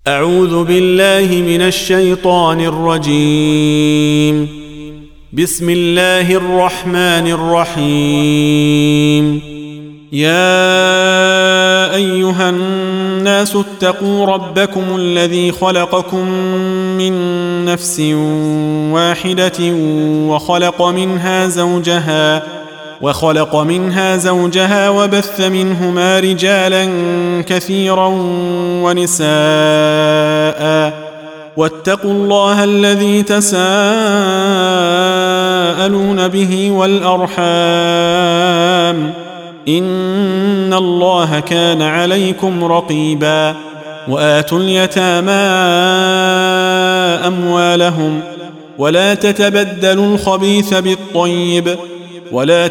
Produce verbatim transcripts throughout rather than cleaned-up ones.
أعوذ بالله من الشيطان الرجيم. بسم الله الرحمن الرحيم. يا أيها الناس اتقوا ربكم الذي خلقكم من نفس واحدة وخلق منها زوجها وخلق منها زوجها وبث منهما رجالا كثيرا ونساء واتقوا الله الذي تساءلون به والأرحام إن الله كان عليكم رقيبا. وآتوا اليتامى أموالهم ولا تتبدلوا الخبيث بالطيب ولا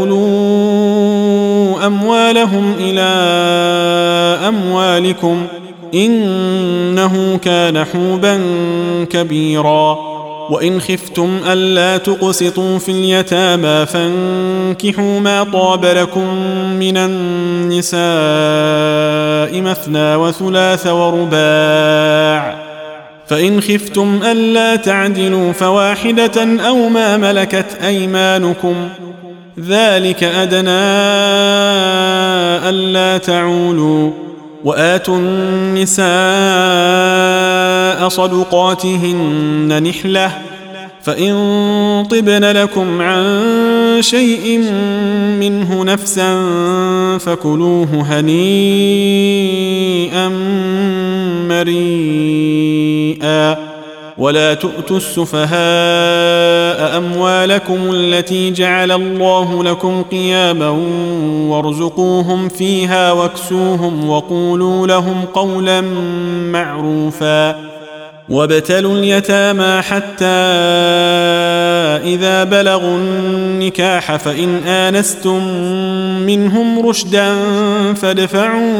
تأكلوا أموالهم إلى أموالكم إنه كان حوبا كبيرا. وإن خفتم ألا تقسطوا في اليتامى فانكحوا ما طاب لكم من النساء مثنى وثلاث ورباع، فإن خفتم ألا تعدلوا فواحدة أو ما ملكت أيمانكم ذلك أدنى ألا تعولوا. وآتوا النساء صدقاتهن نحلة فإن طبن لكم عن شيء منه نفسا فكلوه هنيئا مريئا. ولا تؤتوا السفهاء أموالكم التي جعل الله لكم قياما وارزقوهم فيها واكسوهم وقولوا لهم قولا معروفا. وابتلوا اليتامى حتى إذا بلغوا النكاح فإن آنستم منهم رشدا فادفعوا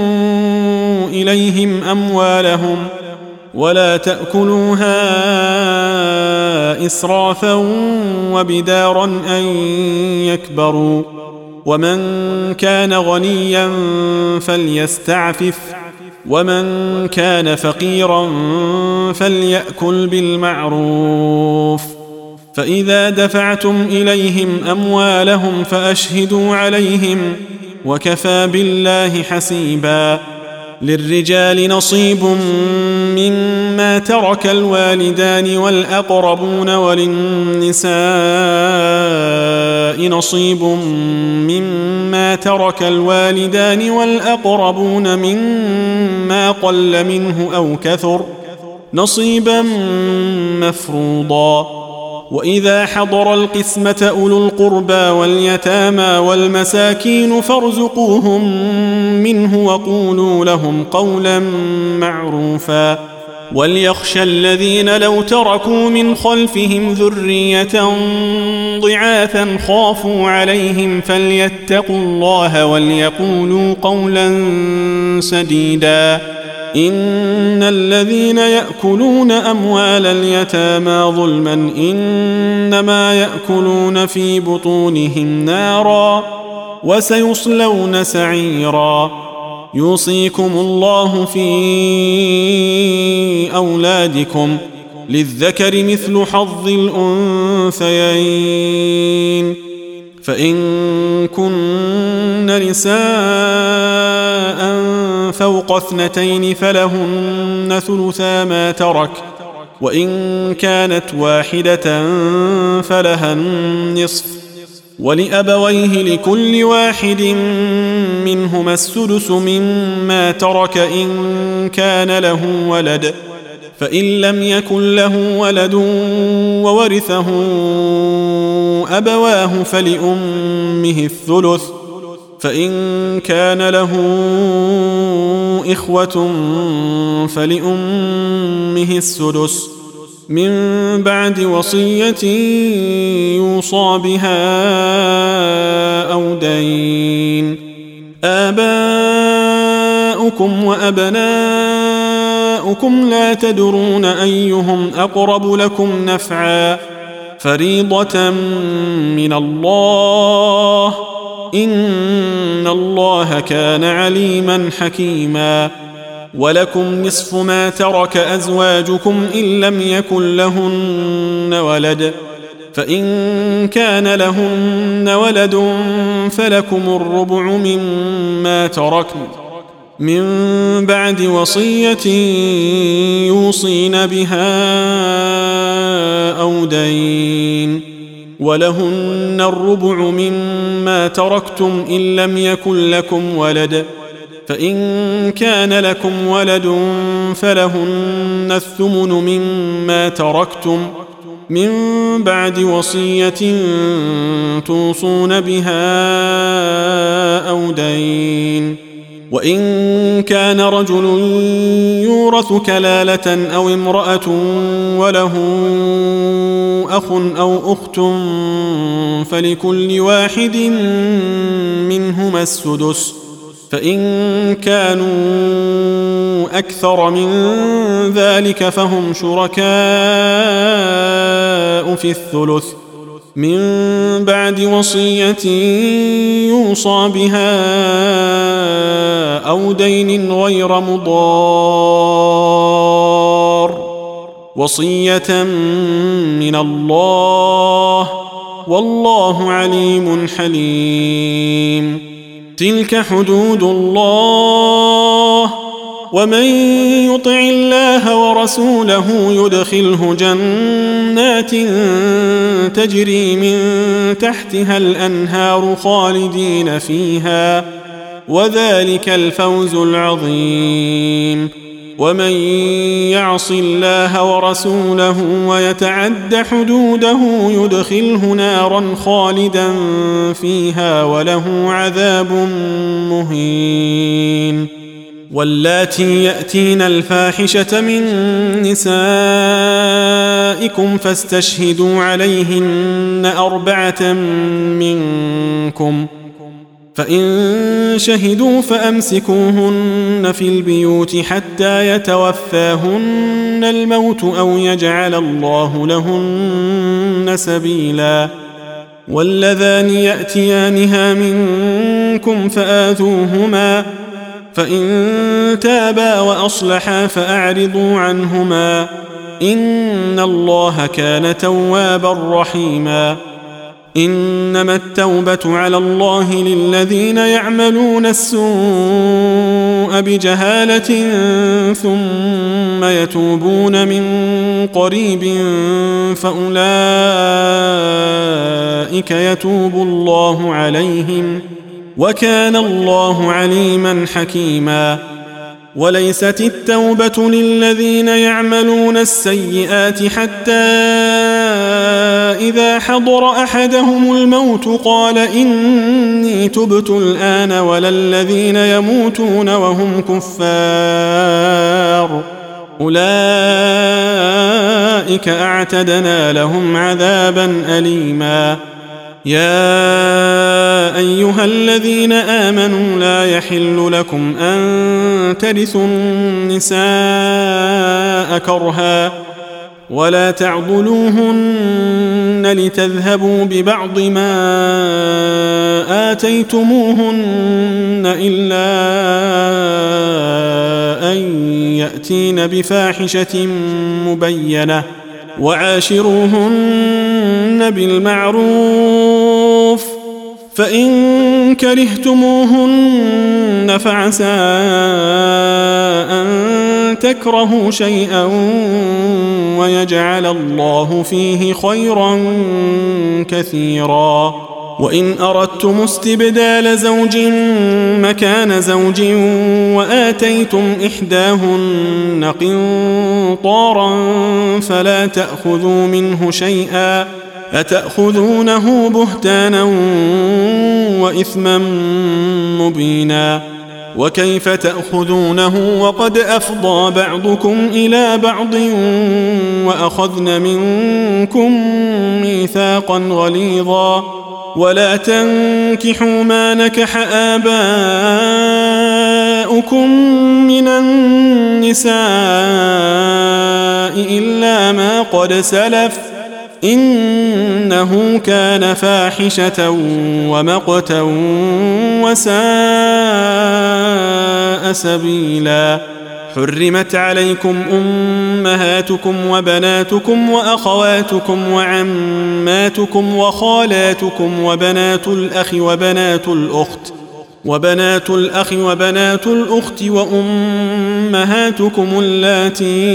إليهم أموالهم ولا تأكلوها إسرافا وبدارا أن يكبروا. ومن كان غنيا فليستعفف ومن كان فقيرا فليأكل بالمعروف. فإذا دفعتم إليهم أموالهم فأشهدوا عليهم وكفى بالله حسيبا. للرجال نصيب مما ترك الوالدان والأقربون وللنساء نصيب مما ترك الوالدان والأقربون مما قل منه أو كثر نصيبا مفروضا. وإذا حضر القسمة أولو القربى واليتامى والمساكين فارزقوهم منه وقولوا لهم قولا معروفا. وليخشى الذين لو تركوا من خلفهم ذرية ضعافا خافوا عليهم فليتقوا الله وليقولوا قولا سديدا. إن الذين يأكلون أموال اليتامى ظلما إنما يأكلون في بطونهم نارا وسيصلون سعيرا. يوصيكم الله في أولادكم للذكر مثل حظ الأنثيين فإن كن نساء فوق اثنتين فلهن ثلثا ما ترك وإن كانت واحدة فلها النصف ولأبويه لكل واحد منهما السدس مما ترك إن كان له ولد فإن لم يكن له ولد وورثه أبواه فلأمه الثلث فإن كان له إخوة فلأمه السدس من بعد وصية يوصى بها أو دين. آباؤكم وأبناؤكم لا تدرون أيهم أقرب لكم نفعا فريضة من الله إن الله كان عليما حكيما ولكم نصف ما ترك أزواجكم إن لم يكن لهن ولد فإن كان لهن ولد فلكم الربع مما تركن من بعد وصية يوصين بها أو دين ولهن الربع مما تركتم إن لم يكن لكم ولد فإن كان لكم ولد فلهن الثمن مما تركتم من بعد وصية توصون بها أو دين وإن كان رجل يورث كلالة أو امرأة وله أخ أو أخت فلكل واحد منهما السدس فإن كانوا أكثر من ذلك فهم شركاء في الثلث من بعد وصية يوصى بها أو دين غير مضار وصية من الله والله عليم حليم. تلك حدود الله ومن يطع الله ورسوله يدخله جنات تجري من تحتها الأنهار خالدين فيها وذلك الفوز العظيم. ومن يعص الله ورسوله ويتعد حدوده يدخله نارا خالدا فيها وله عذاب مهين. واللاتي يأتين الفاحشة من نسائكم فاستشهدوا عليهن أربعة منكم فإن شهدوا فأمسكوهن في البيوت حتى يتوفاهن الموت أو يجعل الله لهن سبيلا. واللذان يأتيانها منكم فآذوهما فإن تابا وأصلحا فأعرضوا عنهما إن الله كان توابا رحيما. إنما التوبة على الله للذين يعملون السوء بجهالة ثم يتوبون من قريب فأولئك يتوب الله عليهم وكان الله عليما حكيما. وليست التوبة للذين يعملون السيئات حتى إذا حضر أحدهم الموت قال إني تبت الآن ولا الذين يموتون وهم كفار أولئك أعتدنا لهم عذابا أليما. يا أيها الذين آمنوا لا يحل لكم أن ترثوا النساء كرها ولا تعضلوهن لتذهبوا ببعض ما آتيتموهن إلا أن يأتين بفاحشة مبينة وعاشروهن بالمعروف فإن كرهتموهن فعسى أن تكرهوا شيئا ويجعل الله فيه خيرا كثيرا. وإن أردتم استبدال زوج مكان زوج وآتيتم إحداهن قنطارا فلا تأخذوا منه شيئا أتأخذونه بهتانا وإثما مبينا. وكيف تأخذونه وقد أفضى بعضكم إلى بعض وأخذن منكم ميثاقا غليظا. ولا تنكحوا ما نكح آباؤكم من النساء إلا ما قد سلف إنه كان فاحشة ومقتا وساء سبيلا. حرمت عليكم أمهاتكم وبناتكم وأخواتكم وعماتكم وخالاتكم وبنات الأخ وبنات الأخت وبنات الأخ وبنات الأخت وأمهاتكم اللاتي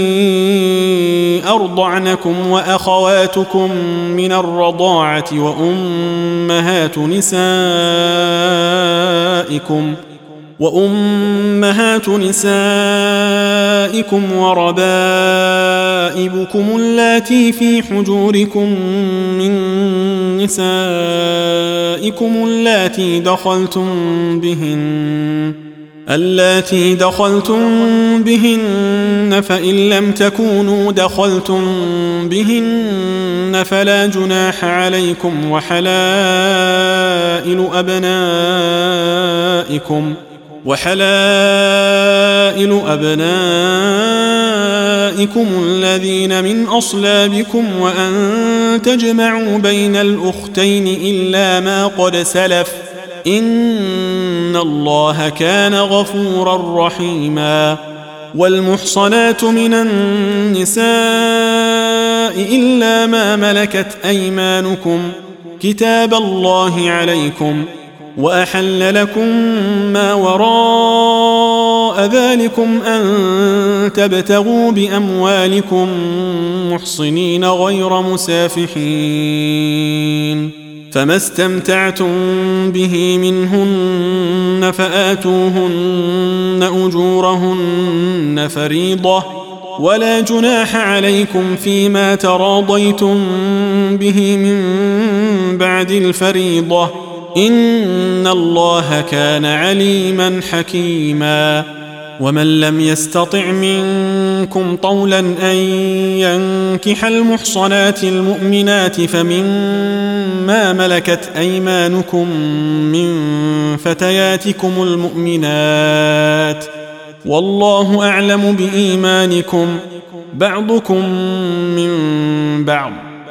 أرضعنكم وأخواتكم من الرضاعة وأمهات نسائكم وأمهات نسائكم وربائبكم اللاتي في حجوركم من نسائكم اللاتي دخلتم بهن اللاتي دخلتم بهن فإن لم تكونوا دخلتم بهن فلا جناح عليكم وحلائل أبنائكم وحلائل أبنائكم الذين من أصلابكم وأن تجمعوا بين الأختين إلا ما قد سلف إن الله كان غفورا رحيما والمحصنات من النساء إلا ما ملكت أيمانكم كتاب الله عليكم وأحل لكم ما وراء ذلكم أن تبتغوا بأموالكم محصنين غير مسافحين فما استمتعتم به منهن فآتوهن أجورهن فريضة ولا جناح عليكم فيما تراضيتم به من بعد الفريضة إن الله كان عليما حكيما ومن لم يستطع منكم طولا أن ينكح المحصنات المؤمنات فمما ملكت أيمانكم من فتياتكم المؤمنات والله أعلم بإيمانكم بعضكم من بعض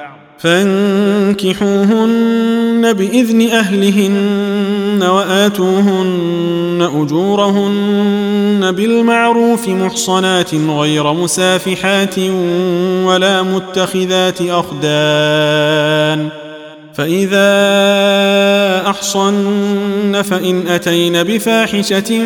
فانكحوهن بإذن أهلهن وآتوهن أجورهن بالمعروف محصنات غير مسافحات ولا متخذات أخدان فإذا أحصن فإن أتين بفاحشة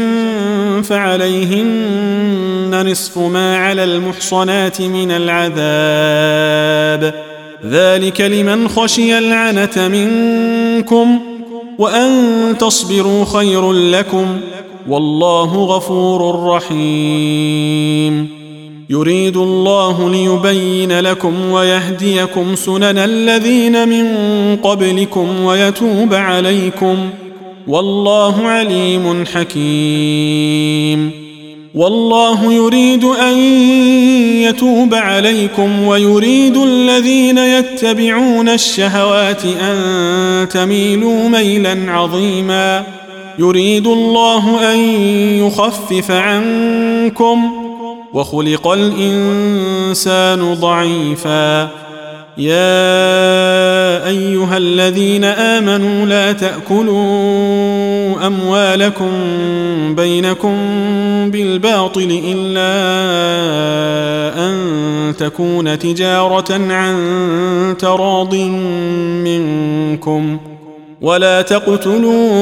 فعليهن نصف ما على المحصنات من العذاب ذلك لمن خشي العنة منكم وأن تصبروا خير لكم والله غفور رحيم يريد الله ليبين لكم ويهديكم سنن الذين من قبلكم ويتوب عليكم والله عليم حكيم والله يريد أن يتوب عليكم ويريد الذين يتبعون الشهوات أن تميلوا ميلا عظيما يريد الله أن يخفف عنكم وخلق الإنسان ضعيفا يا أيها الذين آمنوا لا تأكلوا أموالكم بينكم بالباطل إلا أن تكون تجارة عن تراض منكم ولا تقتلوا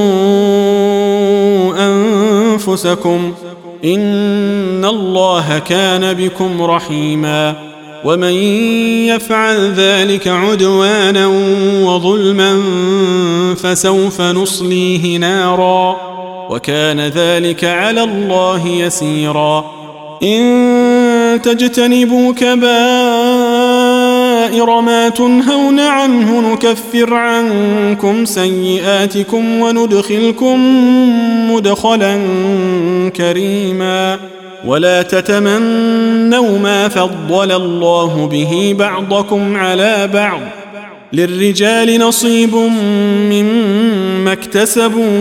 أنفسكم إن الله كان بكم رحيما ومن يفعل ذلك عدوانا وظلما فسوف نصليه نارا وكان ذلك على الله يسيرا إن تجتنبوا كبائر ما تنهون عنه نكفر عنكم سيئاتكم وندخلكم مدخلا كريما ولا تتمنوا ما فضل الله به بعضكم على بعض للرجال نصيب مما اكتسبوا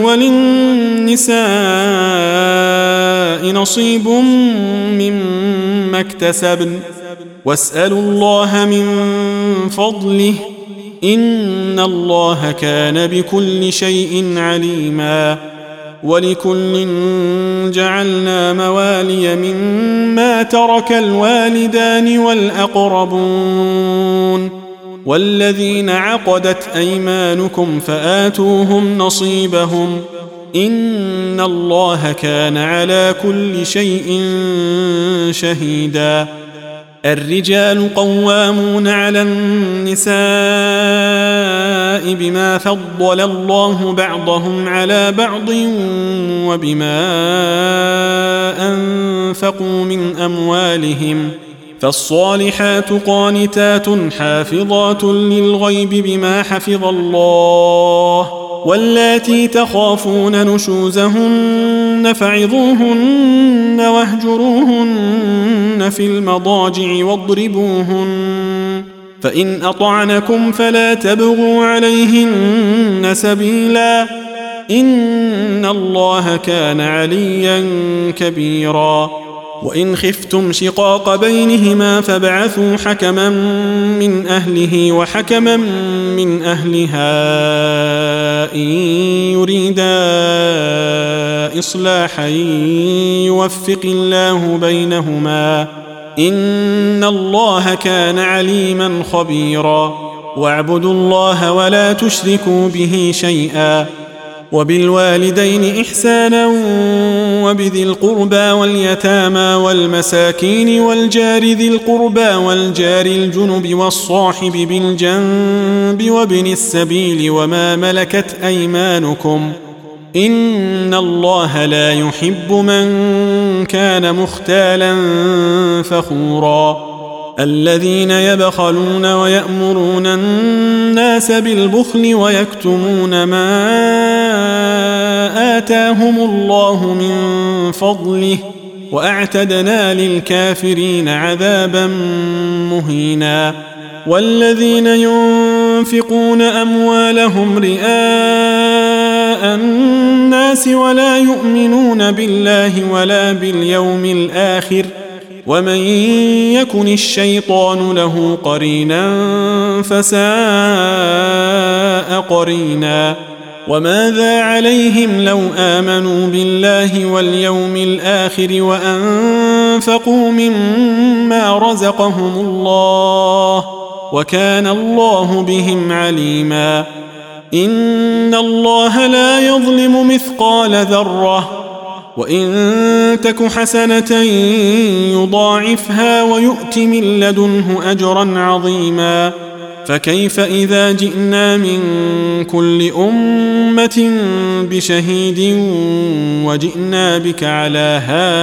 وللنساء نصيب مما اكتسبن واسألوا الله من فضله إن الله كان بكل شيء عليما ولكل جعلنا موالي مما ترك الوالدان والأقربون والذين عقدت أيمانكم فآتوهم نصيبهم إن الله كان على كل شيء شهيدا. الرجال قوامون على النساء بما فضل الله بعضهم على بعض وبما أنفقوا من أموالهم فالصالحات قانتات حافظات للغيب بما حفظ الله واللاتي تخافون نشوزهن فعظوهن واهجروهن في المضاجع واضربوهن فإن أطعنكم فلا تبغوا عليهن سبيلا إن الله كان عليا كبيرا. وإن خفتم شقاق بينهما فابعثوا حكما من أهله وحكما من أهلها إن يريدا إصلاحا يوفق الله بينهما إن الله كان عليما خبيرا. واعبدوا الله ولا تشركوا به شيئا وبالوالدين إحسانا وبذي القربى واليتامى والمساكين والجار ذي القربى والجار الجنب والصاحب بالجنب وابن السبيل وما ملكت أيمانكم إن الله لا يحب من كان مختالا فخورا. الذين يبخلون ويأمرون الناس بالبخل ويكتمون ما آتاهم الله من فضله وأعتدنا للكافرين عذابا مهينا. والذين ينفقون أموالهم رئاء الناس ولا يؤمنون بالله ولا باليوم الآخر ومن يكن الشيطان له قرينا فساء قرينا. وماذا عليهم لو آمنوا بالله واليوم الآخر وأنفقوا مما رزقهم الله وكان الله بهم عليما. إن الله لا يظلم مثقال ذرة وإن تك حسنة يضاعفها ويؤت من لدنه أجرا عظيما. فكيف إذا جئنا من كل أمة بشهيد وجئنا بك على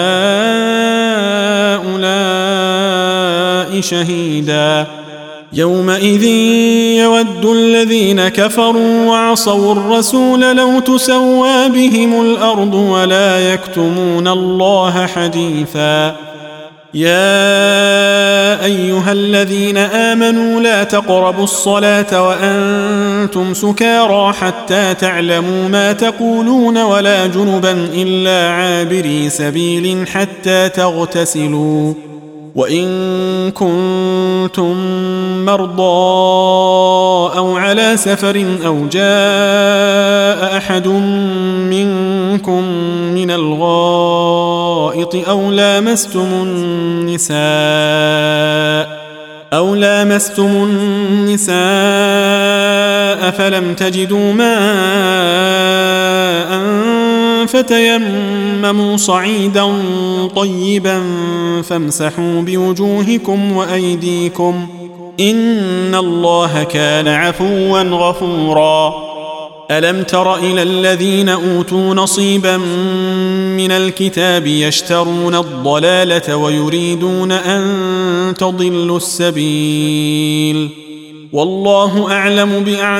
هؤلاء شهيدا. يومئذ يود الذين كفروا وعصوا الرسول لو تسوى بهم الأرض ولا يكتمون الله حديثا. يا أيها الذين آمنوا لا تقربوا الصلاة وأنتم سكارى حتى تعلموا ما تقولون ولا جنبا إلا عابري سبيل حتى تغتسلوا وإن كنتم مرضى أو على سفر أو جاء أحد منكم من الغائط أو لامستم النساء أو لامستم النساء فلم تجدوا ماء فتيمموا صعيدا طيبا فامسحوا بوجوهكم وأيديكم إن الله كان عفوا غفورا. ألم تر إلى الذين أوتوا نصيبا من الكتاب يشترون الضلالة ويريدون أن تضلوا السبيل والله أعلم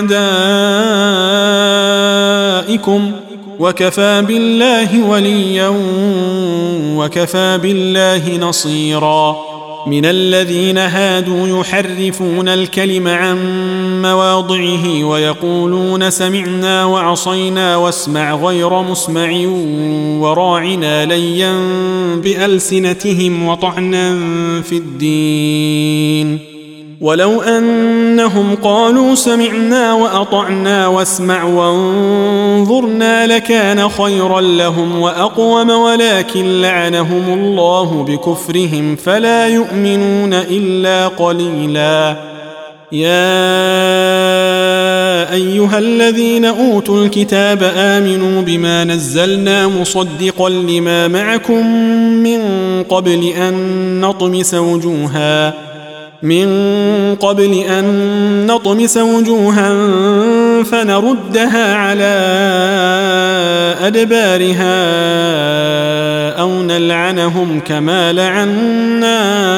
بأعدائكم وكفى بالله وليا وكفى بالله نصيرا. من الذين هادوا يحرفون الكلم عن مواضعه ويقولون سمعنا وعصينا واسمع غير مسمع وراعنا ليا بألسنتهم وطعنا في الدين ولو أنهم قالوا سمعنا وأطعنا واسمع وانظرنا لكان خيرا لهم وأقوم، ولكن لعنهم الله بكفرهم فلا يؤمنون إلا قليلا. يا أيها الذين أوتوا الكتاب آمنوا بما نزلنا مصدقا لما معكم من قبل أن نطمس وجوها من قبل أن نطمس وجوها فنردها على أدبارها أو نلعنهم كما لعنا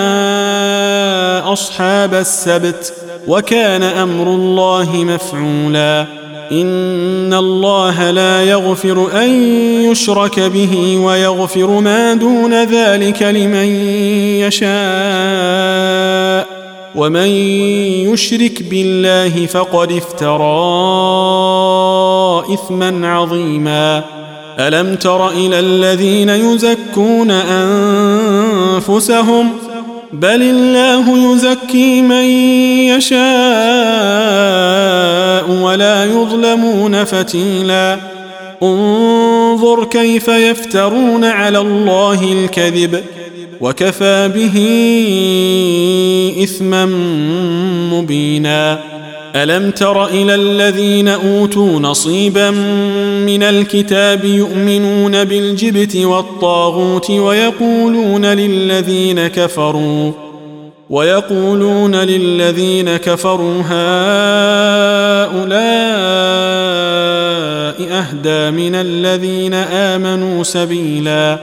أصحاب السبت، وكان أمر الله مفعولا. إن الله لا يغفر أن يشرك به ويغفر ما دون ذلك لمن يشاء، ومن يشرك بالله فقد افترى إثما عظيما. ألم تر إلى الذين يزكون أنفسهم بل الله يزكي من يشاء ولا يظلمون فتيلا. انظر كيف يفترون على الله الكذب وكفى به إثما مبينا. ألم تر إلى الذين أوتوا نصيبا من الكتاب يؤمنون بالجبت والطاغوت ويقولون للذين كفروا ويقولون للذين كفروا هؤلاء أهدى من الذين آمنوا سبيلا.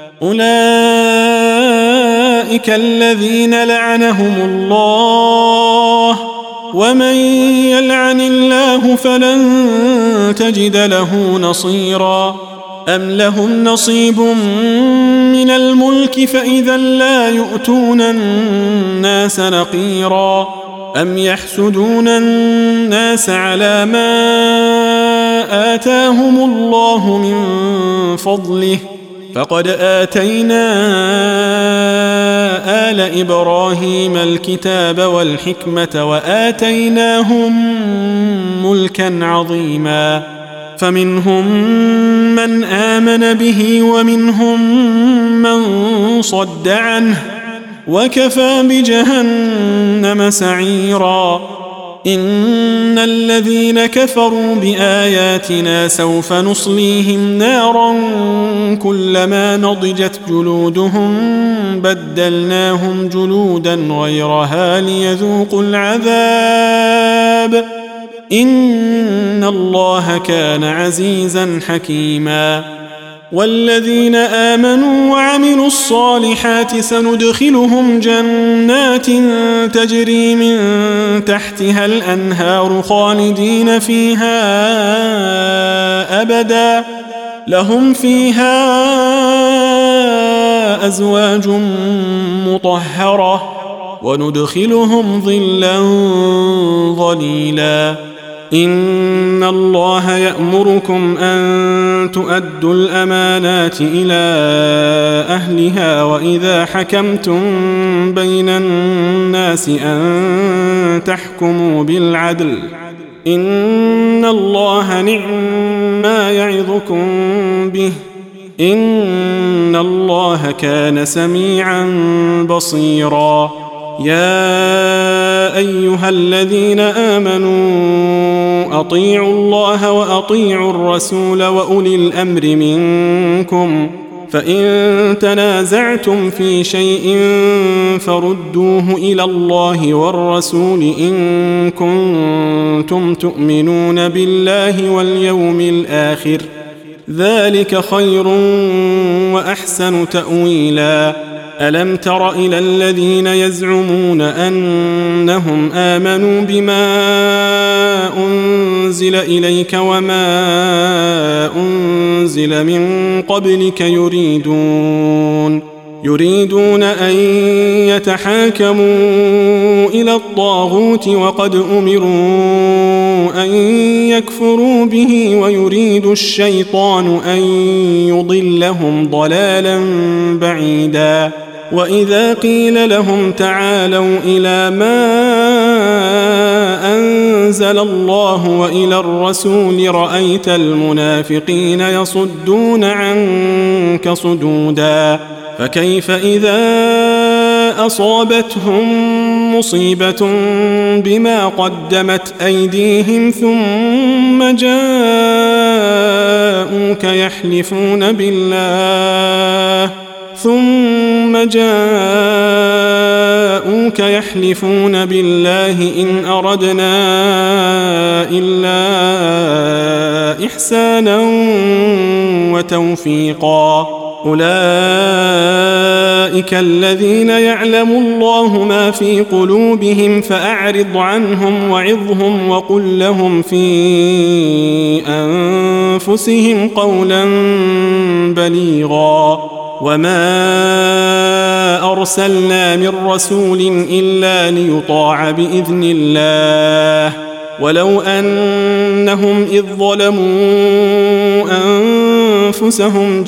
أولئك الذين لعنهم الله، ومن يلعن الله فلن تجد له نصيرا. أم لهم نصيب من الملك فإذا لا يؤتون الناس نقيرا. أم يحسدون الناس على ما آتاهم الله من فضله، فقد آتينا آل إبراهيم الكتاب والحكمة وآتيناهم ملكا عظيما. فمنهم من آمن به ومنهم من صد عنه، وكفى بجهنم سعيرا. إن الذين كفروا بآياتنا سوف نصليهم نارا كلما نضجت جلودهم بدلناهم جلودا غيرها ليذوقوا العذاب، إن الله كان عزيزا حكيما. والذين آمنوا وعملوا الصالحات سندخلهم جنات تجري من تحتها الأنهار خالدين فيها أبدا، لهم فيها أزواج مطهرة وندخلهم ظلا ظليلا. إن الله يأمركم أن تؤدوا الأمانات إلى أهلها وإذا حكمتم بين الناس أن تحكموا بالعدل، إن الله نعم ما يعظكم به، إن الله كان سميعا بصيرا. يا أيها الذين آمنوا أطيعوا الله وأطيعوا الرسول وأولي الأمر منكم، فإن تنازعتم في شيء فردوه إلى الله والرسول إن كنتم تؤمنون بالله واليوم الآخر، ذلك خير وأحسن تأويلا. ألم تر إلى الذين يزعمون أنهم آمنوا بما أنزل إليك وما أنزل من قبلك يريدون يريدون أن يتحاكموا إلى الطاغوت وقد أمروا أن يكفروا به ويريد الشيطان أن يضلهم ضلالا بعيدا. وإذا قيل لهم تعالوا إلى ما أنزل الله وإلى الرسول رأيت المنافقين يصدون عنك صدودا فكيف إذا أصابتهم مصيبة بما قدمت أيديهم ثم جاءوك يحلفون بالله ثم جاءوك يحلفون بالله إن أردنا إلا إحسانا وتوفيقا أولئك الذين يعلم الله ما في قلوبهم فأعرض عنهم وعظهم وقل لهم في أنفسهم قولا بليغا وما أرسلنا من رسول إلا ليطاع بإذن الله ولو أنهم إذ ظلموا أنفسهم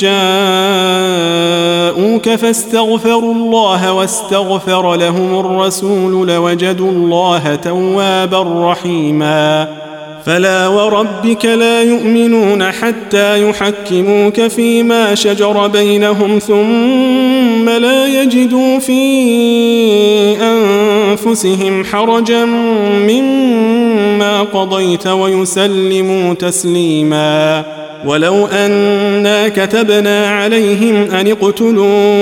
جاءوك فاستغفروا الله واستغفر لهم الرسول لوجدوا الله توابا رحيما فلا وربك لا يؤمنون حتى يحكموك فيما شجر بينهم ثم لا يجدوا في أنفسهم حرجا مما قضيت ويسلموا تسليما ولو أنا كتبنا عليهم أن اقتلوا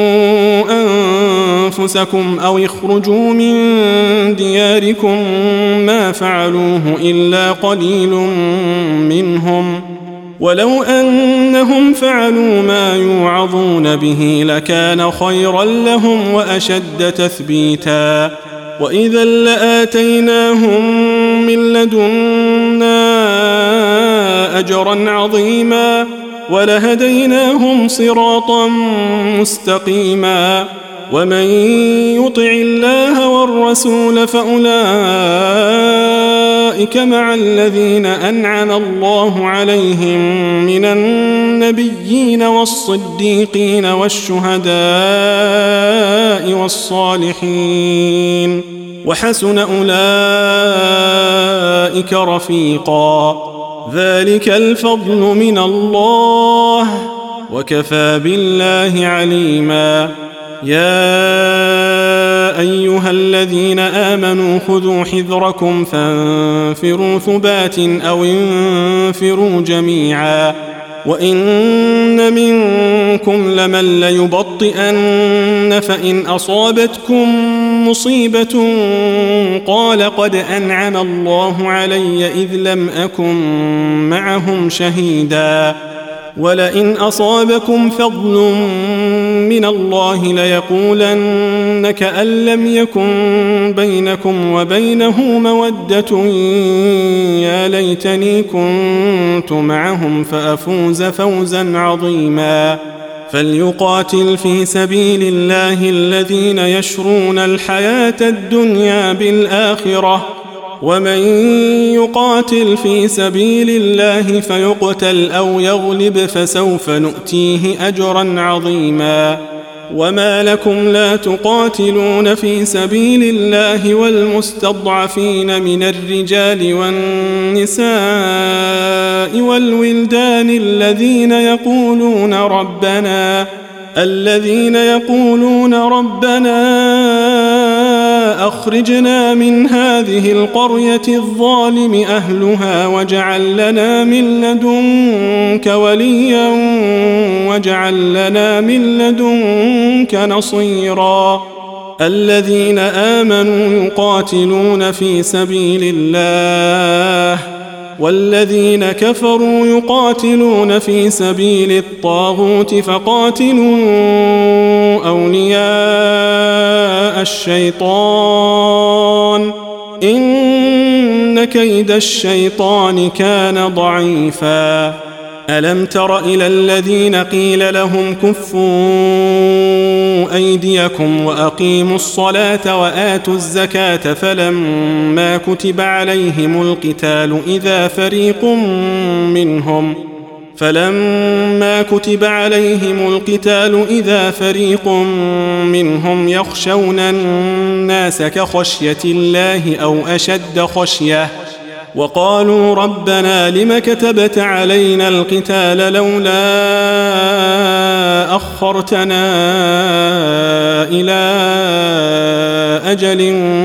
أنفسكم أو اخرجوا من دياركم ما فعلوه إلا قليل منهم ولو أنهم فعلوا ما يوعظون به لكان خيرا لهم وأشد تثبيتا وإذا لآتيناهم من لدنا أجرا عظيما ولهديناهم صراطا مستقيما ومن يطع الله والرسول فأولئك مع الذين أنعم الله عليهم من النبيين والصديقين والشهداء والصالحين وحسن أولئك رفيقا ذلك الفضل من الله وكفى بالله عليما يا أيها الذين آمنوا خذوا حذركم فانفروا ثبات أو انفروا جميعا وإن منكم لمن ليبطئن فإن أصابتكم مصيبة قال قد أنعم الله علي إذ لم أكن معهم شهيدا ولئن أصابكم فضل من الله ليقولن كأن لم يكن بينكم وبينه مودة يا ليتني كنت معهم فأفوز فوزا عظيما فليقاتل في سبيل الله الذين يشرون الحياة الدنيا بالآخرة ومن يقاتل في سبيل الله فيقتل أو يغلب فسوف نؤتيه أجرا عظيما وما لكم لا تقاتلون في سبيل الله والمستضعفين من الرجال والنساء والولدان الذين يقولون ربنا الذين يقولون ربنا أخرجنا من هذه القرية الظالم أهلها واجعل لنا من لدنك وليا واجعل لنا من لدنك نصيرا الذين آمنوا يقاتلون في سبيل الله والذين كفروا يقاتلون في سبيل الطاغوت فقاتلوا أولياء الشيطان إن كيد الشيطان كان ضعيفا ألم تر إلى الذين قيل لهم كفوا أيديكم وأقيموا الصلاة وآتوا الزكاة فلما كتب عليهم القتال إذا فريق منهم فلما كتب عليهم القتال إذا فريق منهم يخشون الناس كخشية الله أو أشد خشية وقالوا ربنا لم كتبت علينا القتال لولا أخرتنا إلى أجل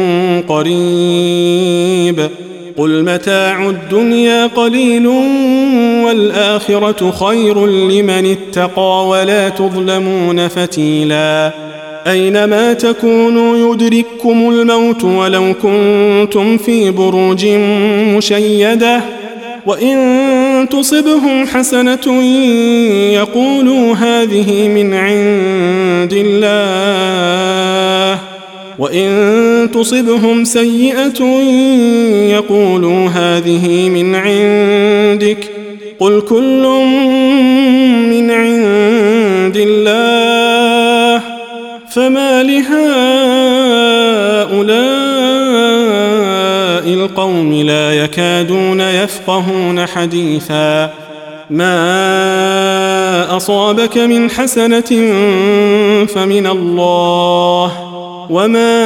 قريب قل متاع الدنيا قليل والآخرة خير لمن اتقى ولا تظلمون فتيلا أينما تكونوا يدرككم الموت ولو كنتم في بروج مشيدة وإن تصبهم حسنة يقولوا هذه من عند الله وإن تصبهم سيئة يقولوا هذه من عندك قل كل من عند الله فما لهؤلاء القوم لا يكادون يفقهون حديثا ما أصابك من حسنة فمن الله وما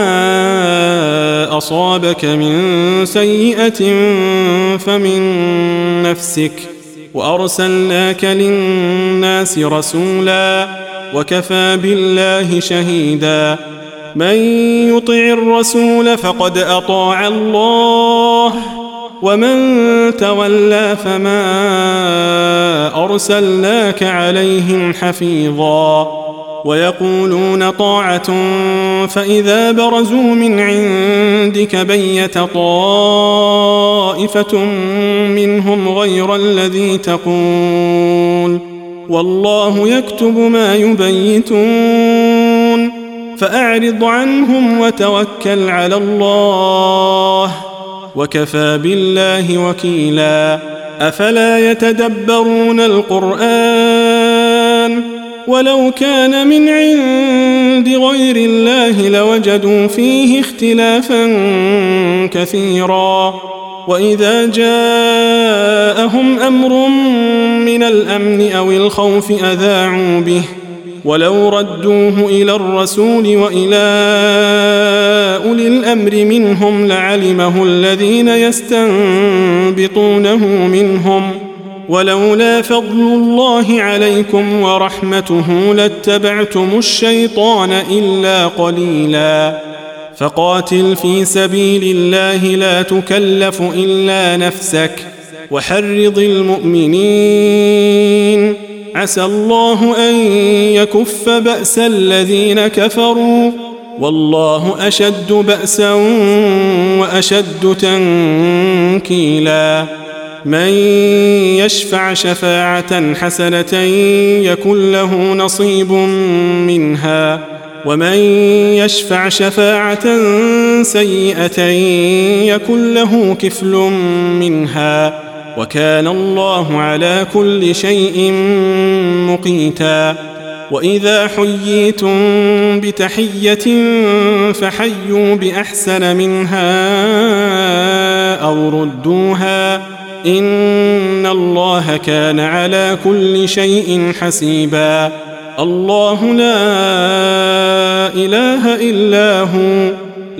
أصابك من سيئة فمن نفسك وأرسلناك للناس رسولا وكفى بالله شهيدا من يطع الرسول فقد أطاع الله ومن تولى فما أرسلناك عليهم حفيظا ويقولون طاعة فإذا برزوا من عندك بيت طائفة منهم غير الذي تقول والله يكتب ما يبيتون فأعرض عنهم وتوكل على الله وكفى بالله وكيلا أفلا يتدبرون القرآن ولو كان من عند غير الله لوجدوا فيه اختلافا كثيرا وإذا جاءهم أمر من الأمن أو الخوف أذاعوا به ولو ردوه إلى الرسول وإلى أولي الأمر منهم لعلمه الذين يستنبطونه منهم ولولا فضل الله عليكم ورحمته لاتبعتم الشيطان إلا قليلا فقاتل في سبيل الله لا تكلف إلا نفسك وحرض المؤمنين عسى الله أن يكف بأس الذين كفروا والله أشد بأسا وأشد تنكيلا من يشفع شفاعة حسنة يكن له نصيب منها ومن يشفع شفاعة سيئة يكن له كفل منها وكان الله على كل شيء مقيتا وإذا حييتم بتحية فحيوا بأحسن منها أو ردوها إن الله كان على كل شيء حسيبا الله لا إله إلا هو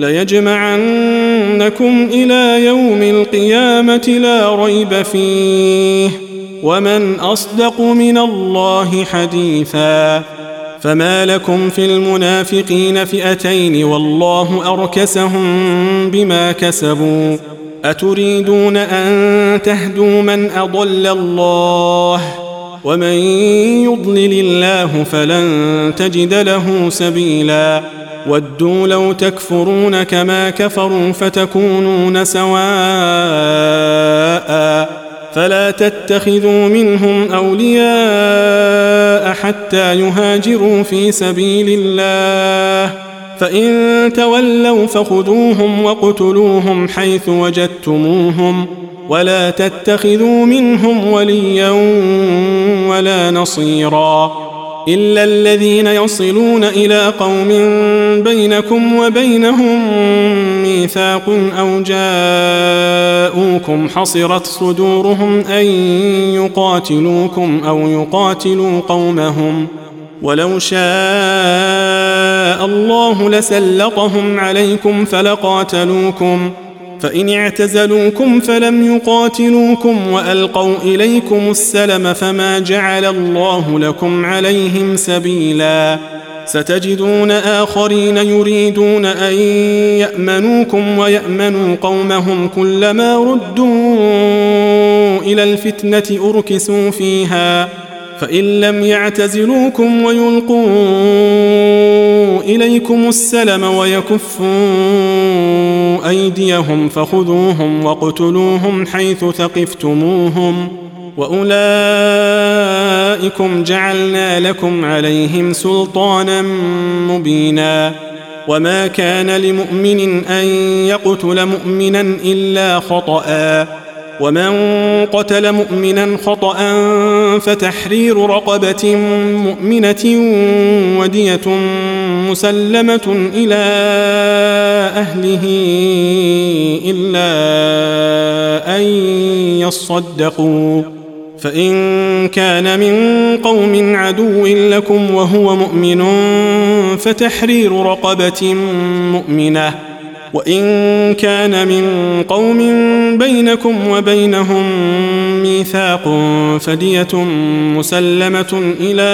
ليجمعنكم إلى يوم القيامة لا ريب فيه ومن أصدق من الله حديثا فما لكم في المنافقين فئتين والله أركسهم بما كسبوا أتريدون أن تهدوا من أضل الله ومن يضلل الله فلن تجد له سبيلا ودوا لو تكفرون كما كفروا فتكونون سواء فلا تتخذوا منهم أولياء حتى يهاجروا في سبيل الله فإن تولوا فخذوهم وقتلوهم حيث وجدتموهم ولا تتخذوا منهم وليا ولا نصيرا إلا الذين يصلون إلى قوم بينكم وبينهم ميثاق أو جاءوكم حصرت صدورهم أن يقاتلوكم أو يقاتلوا قومهم ولو شاء الله لسلطهم عليكم فلقاتلوكم فإن اعتزلوكم فلم يقاتلوكم وألقوا إليكم السلم فما جعل الله لكم عليهم سبيلا ستجدون آخرين يريدون أن يأمنوكم ويأمنوا قومهم كلما ردوا إلى الفتنة أركسوا فيها فإن لم يعتزلوكم ويلقوا إليكم السلم ويكفوا أيديهم فخذوهم واقتلوهم حيث ثقفتموهم وأولئكم جعلنا لكم عليهم سلطانا مبينا وما كان لمؤمن أن يقتل مؤمنا إلا خطأ ومن قتل مؤمنا خطأ فتحرير رقبة مؤمنة ودية مسلمة إلى أهله إلا أن يصدقوا فإن كان من قوم عدو لكم وهو مؤمن فتحرير رقبة مؤمنة وإن كان من قوم بينكم وبينهم ميثاق فدية مسلمة إلى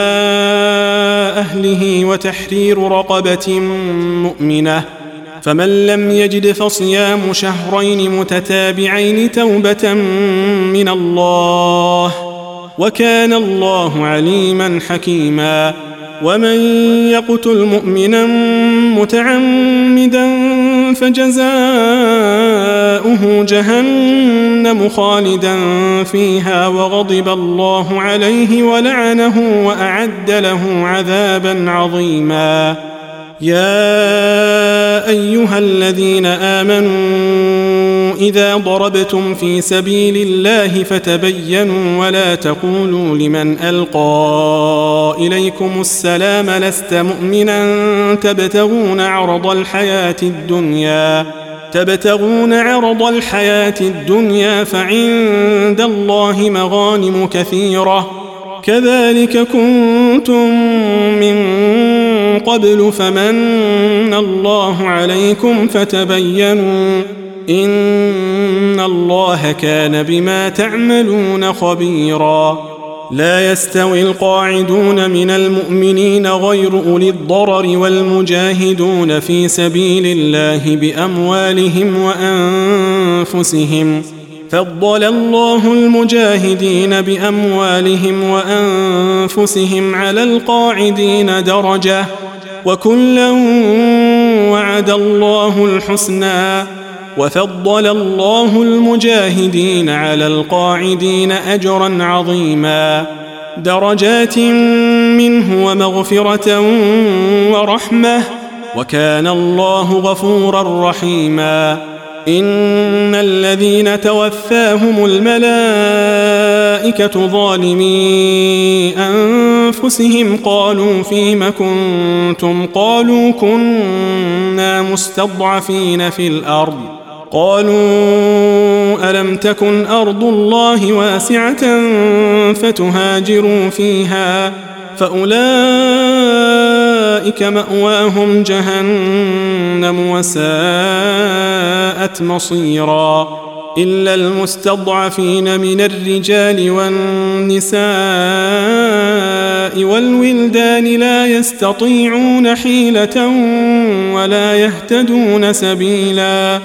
أهله وتحرير رقبة مؤمنة فمن لم يجد فصيام شهرين متتابعين توبة من الله وكان الله عليما حكيما ومن يقتل مؤمنا متعمدا فجزاؤه جهنم خالدا فيها وغضب الله عليه ولعنه وأعد له عذابا عظيما يا أيها الذين آمنوا إذا ضربتم في سبيل الله فتبينوا ولا تقولوا لمن ألقى إليكم السلام لست مؤمنا تبتغون عرض الحياة الدنيا تبتغون عرض الحياة الدنيا فعند الله مغانم كثيرة كذلك كنتم من قبل فمن الله عليكم فتبينوا إن الله كان بما تعملون خبيرا لا يستوي القاعدون من المؤمنين غير أولي الضرر والمجاهدون في سبيل الله بأموالهم وأنفسهم فضل الله المجاهدين بأموالهم وأنفسهم على القاعدين درجة وكلا وعد الله الحسنى وفضل الله المجاهدين على القاعدين أجرا عظيما درجات منه ومغفرة ورحمة وكان الله غفورا رحيما إن الذين توفاهم الملائكة ظالمي أنفسهم قالوا فيم كنتم قالوا كنا مستضعفين في الأرض قالوا ألم تكن أرض الله واسعة فتهاجروا فيها فأولئك مأواهم جهنم وساءت مصيرا إلا المستضعفين من الرجال والنساء والولدان لا يستطيعون حيلة ولا يهتدون سبيلا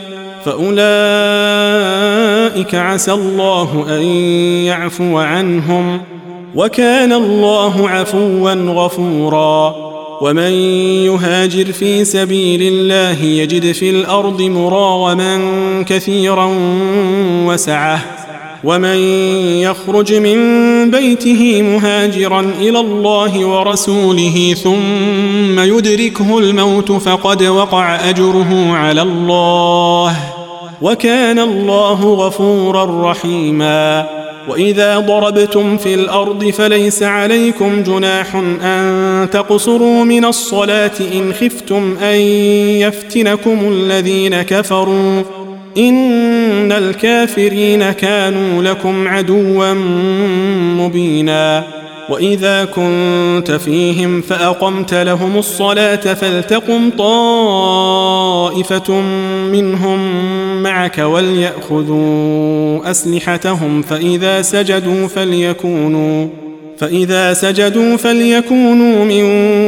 فأولئك عسى الله أن يعفو عنهم وكان الله عفوا غفورا ومن يهاجر في سبيل الله يجد في الأرض مراغما كثيرا وسعة ومن يخرج من بيته مهاجرا إلى الله ورسوله ثم يدركه الموت فقد وقع أجره على الله وكان الله غفورا رحيما وإذا ضربتم في الأرض فليس عليكم جناح أن تقصروا من الصلاة إن خفتم أن يفتنكم الذين كفروا إن الكافرين كانوا لكم عدوا مبينا. وإذا كنت فيهم فأقمت لهم الصلاة فلتقم طائفة منهم معك وليأخذوا أسلحتهم فإذا سجدوا فليكونوا فإذا سجدوا فليكونوا من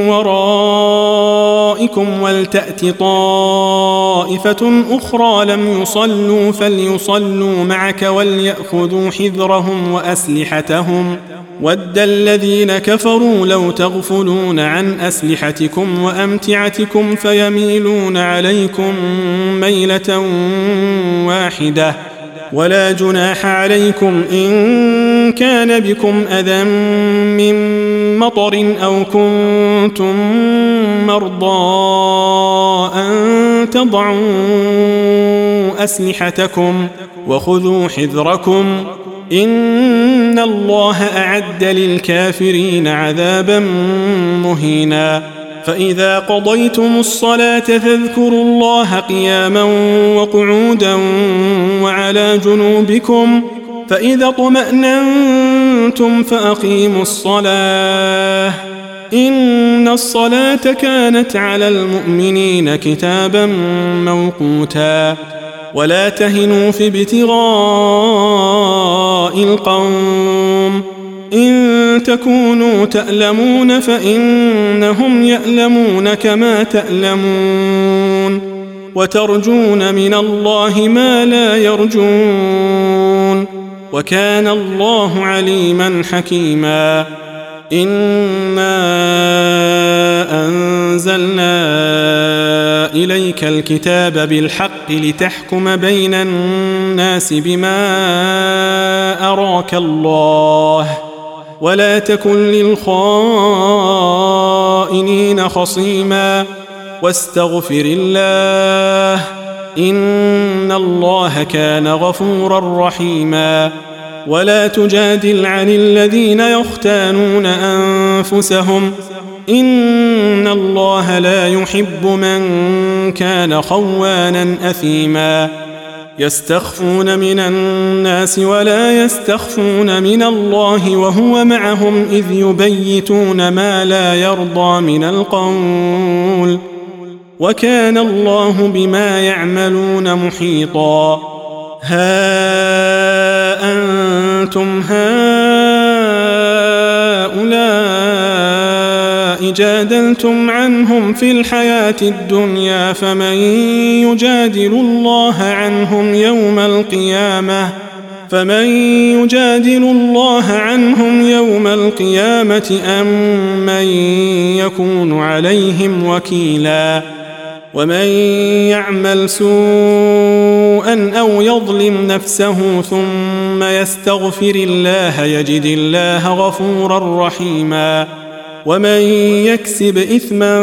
ورائكم ولتأت طائفة أخرى لم يصلوا فليصلوا معك وليأخذوا حذرهم وأسلحتهم ود الذين كفروا لو تغفلون عن أسلحتكم وأمتعتكم فيميلون عليكم ميلة واحدة. ولا جناح عليكم إن كان بكم أذى من مطر أو كنتم مرضى أن تضعوا أسلحتكم وخذوا حذركم إن الله أعد للكافرين عذابا مهينا. فإذا قضيتم الصلاة فاذكروا الله قياما وقعودا وعلى جنوبكم فإذا اطمأننتم فأقيموا الصلاة إن الصلاة كانت على المؤمنين كتابا موقوتا. ولا تهنوا في ابتغاء القوم إن تكونوا تألمون فإنهم يألمون كما تألمون وترجون من الله ما لا يرجون وكان الله عليما حكيما. إنا أنزلنا إليك الكتاب بالحق لتحكم بين الناس بما أراك الله ولا تكن للخائنين خصيما واستغفر الله إن الله كان غفورا رحيما. ولا تجادل عن الذين يختانون أنفسهم إن الله لا يحب من كان خوانا أثيما. يستخفون من الناس ولا يستخفون من الله وهو معهم إذ يبيتون ما لا يرضى من القول وكان الله بما يعملون محيطا. ها أنتم هؤلاء جادلتم عنهم في الحياة الدنيا فمن يجادل الله عنهم يوم القيامة فمن يجادل الله عنهم يوم القيامة أم من يكون عليهم وكيلا. ومن يعمل سوءا أو يظلم نفسه ثم يستغفر الله يجد الله غفورا رحيما. ومن يكسب إثما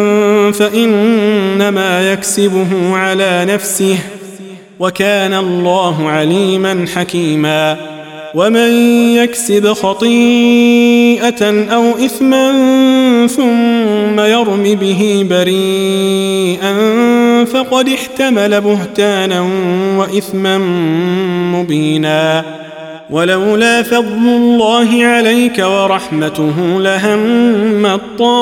فإنما يكسبه على نفسه وكان الله عليما حكيما. ومن يكسب خطيئة أو إثما ثم يرم به بريئا فقد احتمل بهتانا وإثما مبينا. ولولا فضل الله عليك ورحمته لهمت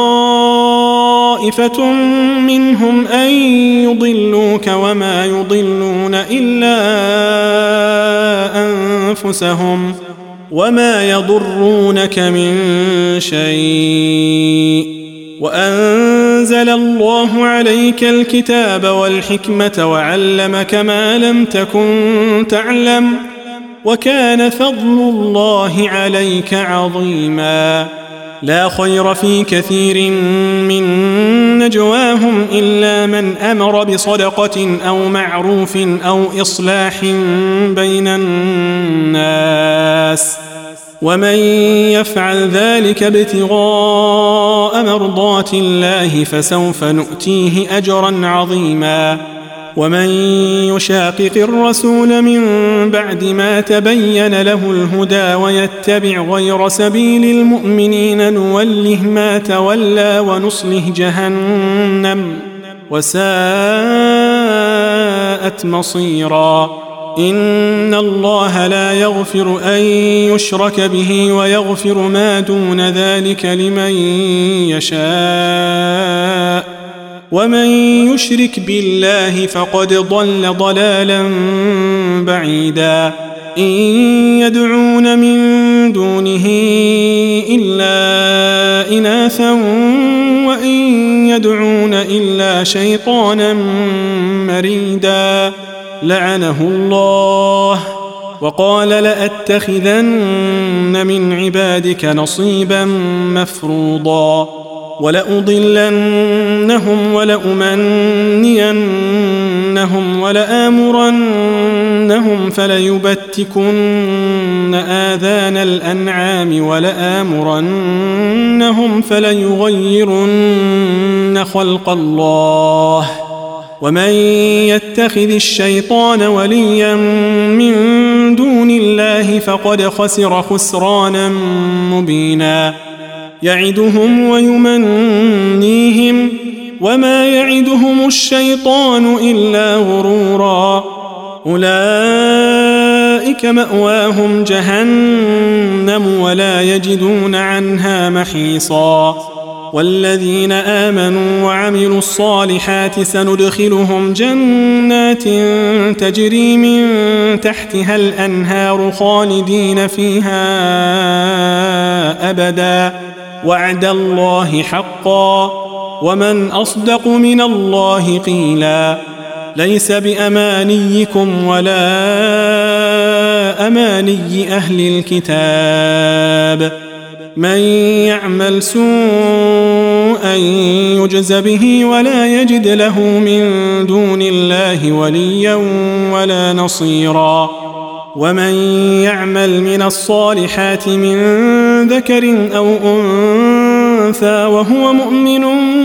طائفة منهم أن يضلوك وما يضلون إلا أنفسهم وما يضرونك من شيء. وأنزل الله عليك الكتاب والحكمة وعلمك ما لم تكن تعلم وكان فضل الله عليك عظيما. لا خير في كثير من نجواهم إلا من أمر بصدقة أو معروف أو إصلاح بين الناس ومن يفعل ذلك ابتغاء مرضات الله فسوف نؤتيه أجرا عظيما. ومن يشاقق الرسول من بعد ما تبين له الهدى ويتبع غير سبيل المؤمنين نوله ما تولى ونصله جهنم وساءت مصيرا. إن الله لا يغفر أن يشرك به ويغفر ما دون ذلك لمن يشاء ومن يشرك بالله فقد ضل ضلالا بعيدا. إن يدعون من دونه إلا إناثا وإن يدعون إلا شيطانا مريدا لعنه الله وقال لأتخذن من عبادك نصيبا مفروضا ولأضلنهم ولأمنينهم ولآمرنهم فليبتكن آذان الأنعام ولآمرنهم فليغيرن خلق الله ومن يتخذ الشيطان وليا من دون الله فقد خسر خسرانا مبينا. يعدهم ويمنيهم وما يعدهم الشيطان إلا غرورا. أولئك مأواهم جهنم ولا يجدون عنها محيصا. والذين آمنوا وعملوا الصالحات سندخلهم جنات تجري من تحتها الأنهار خالدين فيها أبدا وعد الله حقا ومن أصدق من الله قيلا. ليس بأمانيكم ولا أماني أهل الكتاب. من يعمل سوءا يجز به ولا يجد له من دون الله وليا ولا نصيرا. ومن يعمل من الصالحات من ذكر أو أنثى وهو مؤمن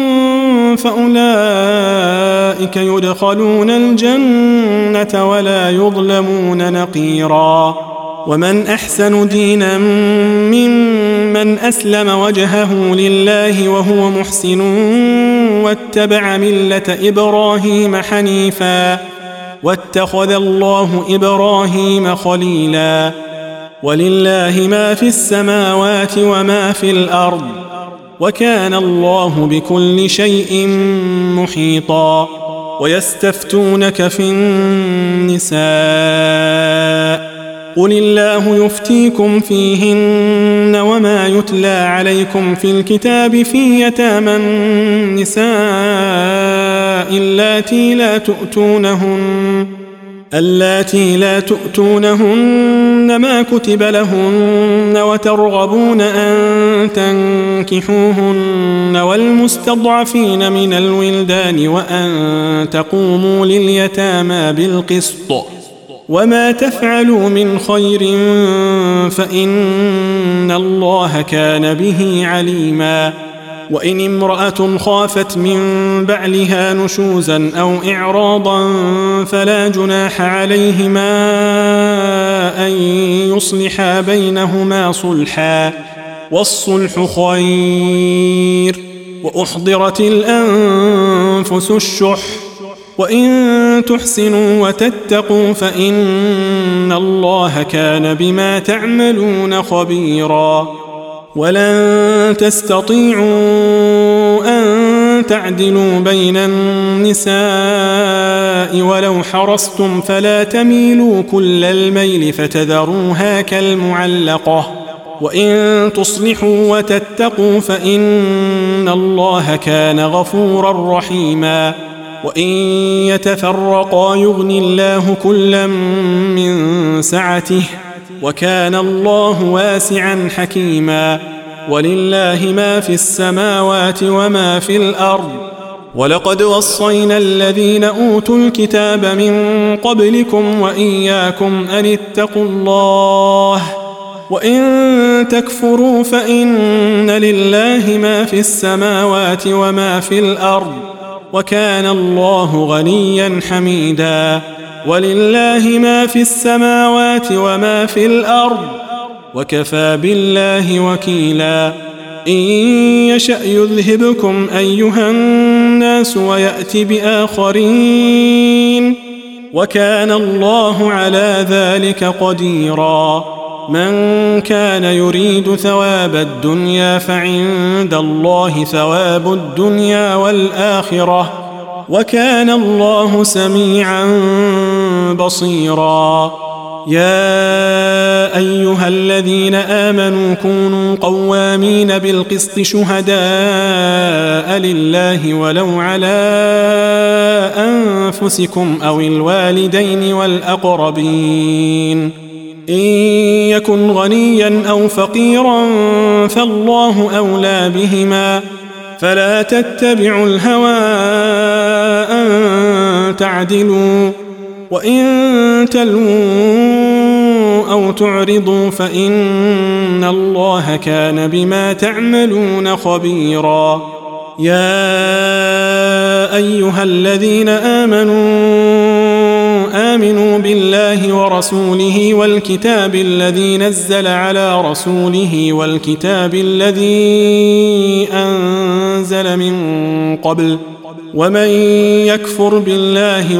فأولئك يدخلون الجنة ولا يظلمون نقيرا. ومن أحسن دينا ممن أسلم وجهه لله وهو محسن واتبع ملة إبراهيم حنيفا واتخذ الله إبراهيم خليلا. ولله ما في السماوات وما في الأرض وكان الله بكل شيء محيطا. ويستفتونك في النساء قل الله يفتيكم فيهن وما يتلى عليكم في الكتاب في يتامى النساء اللاتي لا تؤتونهن اللاتي لا تؤتونهن ما كتب لهن وترغبون أن تنكحوهن والمستضعفين من الولدان وأن تقوموا لليتامى بالقسط وما تفعلوا من خير فإن الله كان به عليما. وإن امرأة خافت من بعلها نشوزا أو إعراضا فلا جناح عليهما أن يصلحا بينهما صلحا والصلح خير. وأحضرت الأنفس الشح وإن تحسنوا وتتقوا فإن الله كان بما تعملون خبيرا. ولن تستطيعوا أن تعدلوا بين النساء ولو حرصتم فلا تميلوا كل الميل فتذروها كالمعلقة. وإن تصلحوا وتتقوا فإن الله كان غفورا رحيما. وإن يتفرقا يغني الله كلا من سعته وكان الله واسعا حكيما. ولله ما في السماوات وما في الأرض. ولقد وصينا الذين أوتوا الكتاب من قبلكم وإياكم أن اتقوا الله وإن تكفروا فإن لله ما في السماوات وما في الأرض وكان الله غنيا حميدا. ولله ما في السماوات وما في الأرض وكفى بالله وكيلا. إن يشأ يذهبكم أيها الناس ويأت بآخرين وكان الله على ذلك قديرا. من كان يريد ثواب الدنيا فعند الله ثواب الدنيا والآخرة وكان الله سميعا بصيرا. يا أيها الذين آمنوا كونوا قوامين بالقسط شهداء لله ولو على أنفسكم أو الوالدين والأقربين إن يكن غنيا أو فقيرا فالله أولى بهما فلا تتبعوا الهوى أن تعدلوا وإن تلووا أو تعرضوا فإن الله كان بما تعملون خبيرا. يا أيها الذين آمنوا آمنوا بالله ورسوله والكتاب الذي نزل على رسوله والكتاب الذي أنزل من قبل ومن يكفر بالله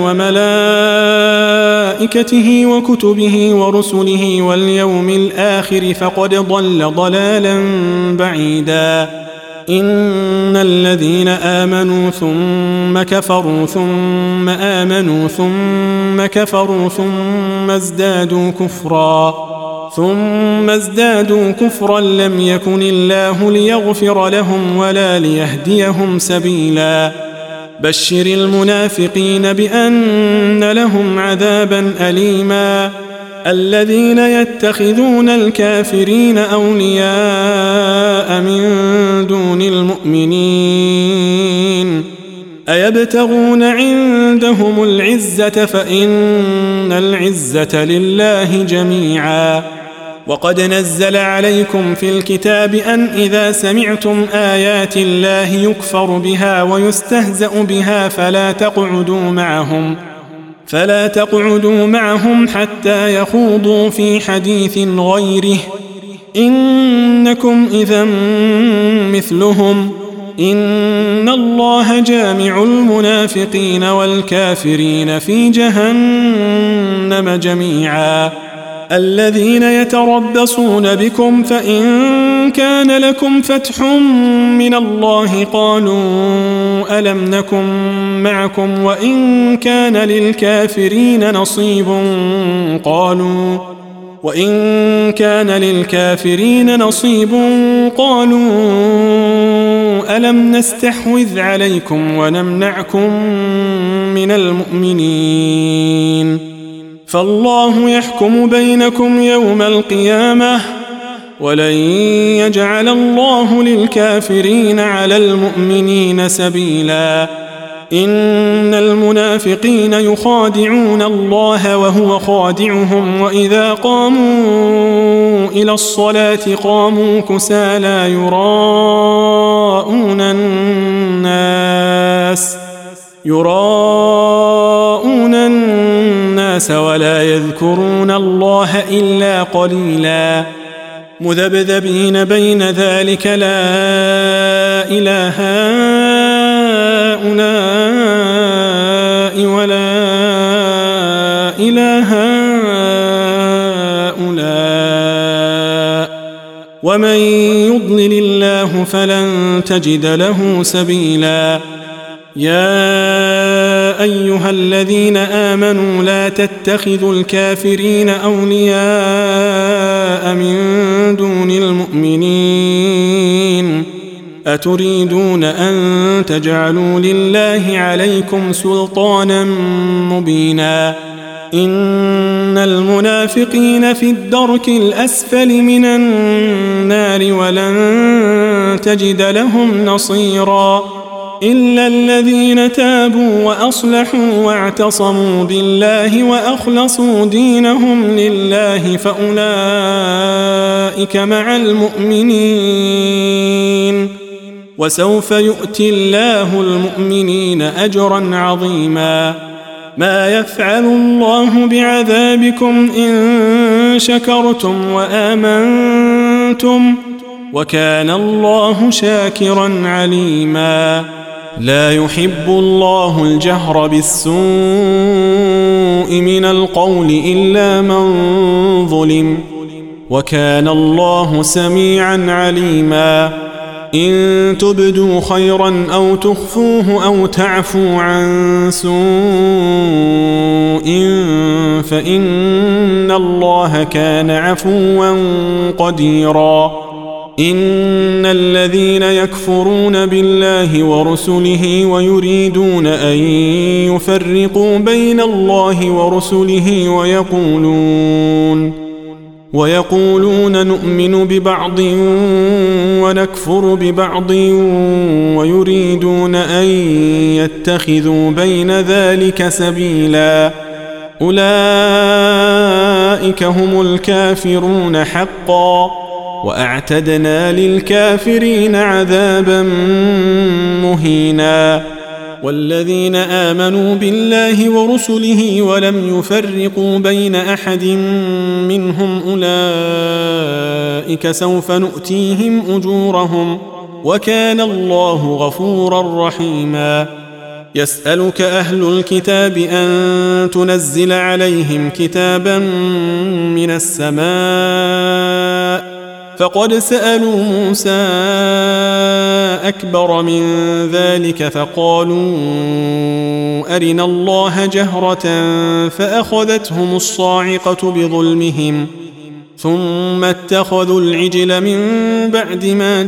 وملائكته وكتبه ورسله واليوم الآخر فقد ضل ضلالا بعيدا. إن الذين آمنوا ثم كفروا ثم آمنوا ثم كفروا ثم ازدادوا كفرا ثم ازدادوا كفرا لم يكن الله ليغفر لهم ولا ليهديهم سبيلا. بشر المنافقين بأن لهم عذابا أليما. الذين يتخذون الكافرين أولياء من دون المؤمنين أيبتغون عندهم العزة فإن العزة لله جميعا. وقد نزل عليكم في الكتاب أن إذا سمعتم آيات الله يكفر بها ويستهزأ بها فلا تقعدوا معهم فلا تقعدوا معهم حتى يخوضوا في حديث غيره إنكم إذا مثلهم إن الله جامع المنافقين والكافرين في جهنم جميعا. الذين يتربصون بكم فإن كان لكم فتح من الله قالوا ألم نكن معكم وإن كان للكافرين نصيب قالوا وإن كان للكافرين نصيب قالوا ألم نستحوذ عليكم ونمنعكم من المؤمنين فالله يحكم بينكم يوم القيامة ولن يجعل الله للكافرين على المؤمنين سبيلا. إن المنافقين يخادعون الله وهو خادعهم وإذا قاموا إلى الصلاة قاموا كسالى يراءون الناس يراءون الناس ولا يذكرون الله إلا قليلا. مذبذبين بين ذلك لا إله هؤلاء ولا إله هؤلاء ومن يضلل الله فلن تجد له سبيلا. يا أيها الذين آمنوا لا تتخذوا الكافرين أولياء من دون المؤمنين أتريدون أن تجعلوا لله عليكم سلطانا مبينا. إن المنافقين في الدرك الأسفل من النار ولن تجد لهم نصيرا إلا الذين تابوا وأصلحوا واعتصموا بالله وأخلصوا دينهم لله فأولئك مع المؤمنين وسوف يؤتي الله المؤمنين أجرا عظيما. ما يفعل الله بعذابكم إن شكرتم وآمنتم وكان الله شاكرا عليما. لا يحب الله الجهر بالسوء من القول إلا من ظلم وكان الله سميعا عليما. إن تبدوا خيرا أو تخفوه أو تعفوا عن سوء فإن الله كان عفوا قديرا. إن الذين يكفرون بالله ورسله ويريدون أن يفرقوا بين الله ورسله ويقولون ويقولون نؤمن ببعض ونكفر ببعض ويريدون أن يتخذوا بين ذلك سبيلا. أولئك هم الكافرون حقا وأعتدنا للكافرين عذابا مهينا. والذين آمنوا بالله ورسله ولم يفرقوا بين أحد منهم أولئك سوف نؤتيهم أجورهم وكان الله غفورا رحيما. يسألك أهل الكتاب أن تنزل عليهم كتابا من السماء فقد سألوا موسى أكبر من ذلك فقالوا أرنا الله جهرة فأخذتهم الصاعقة بظلمهم ثم اتخذوا العجل من بعد ما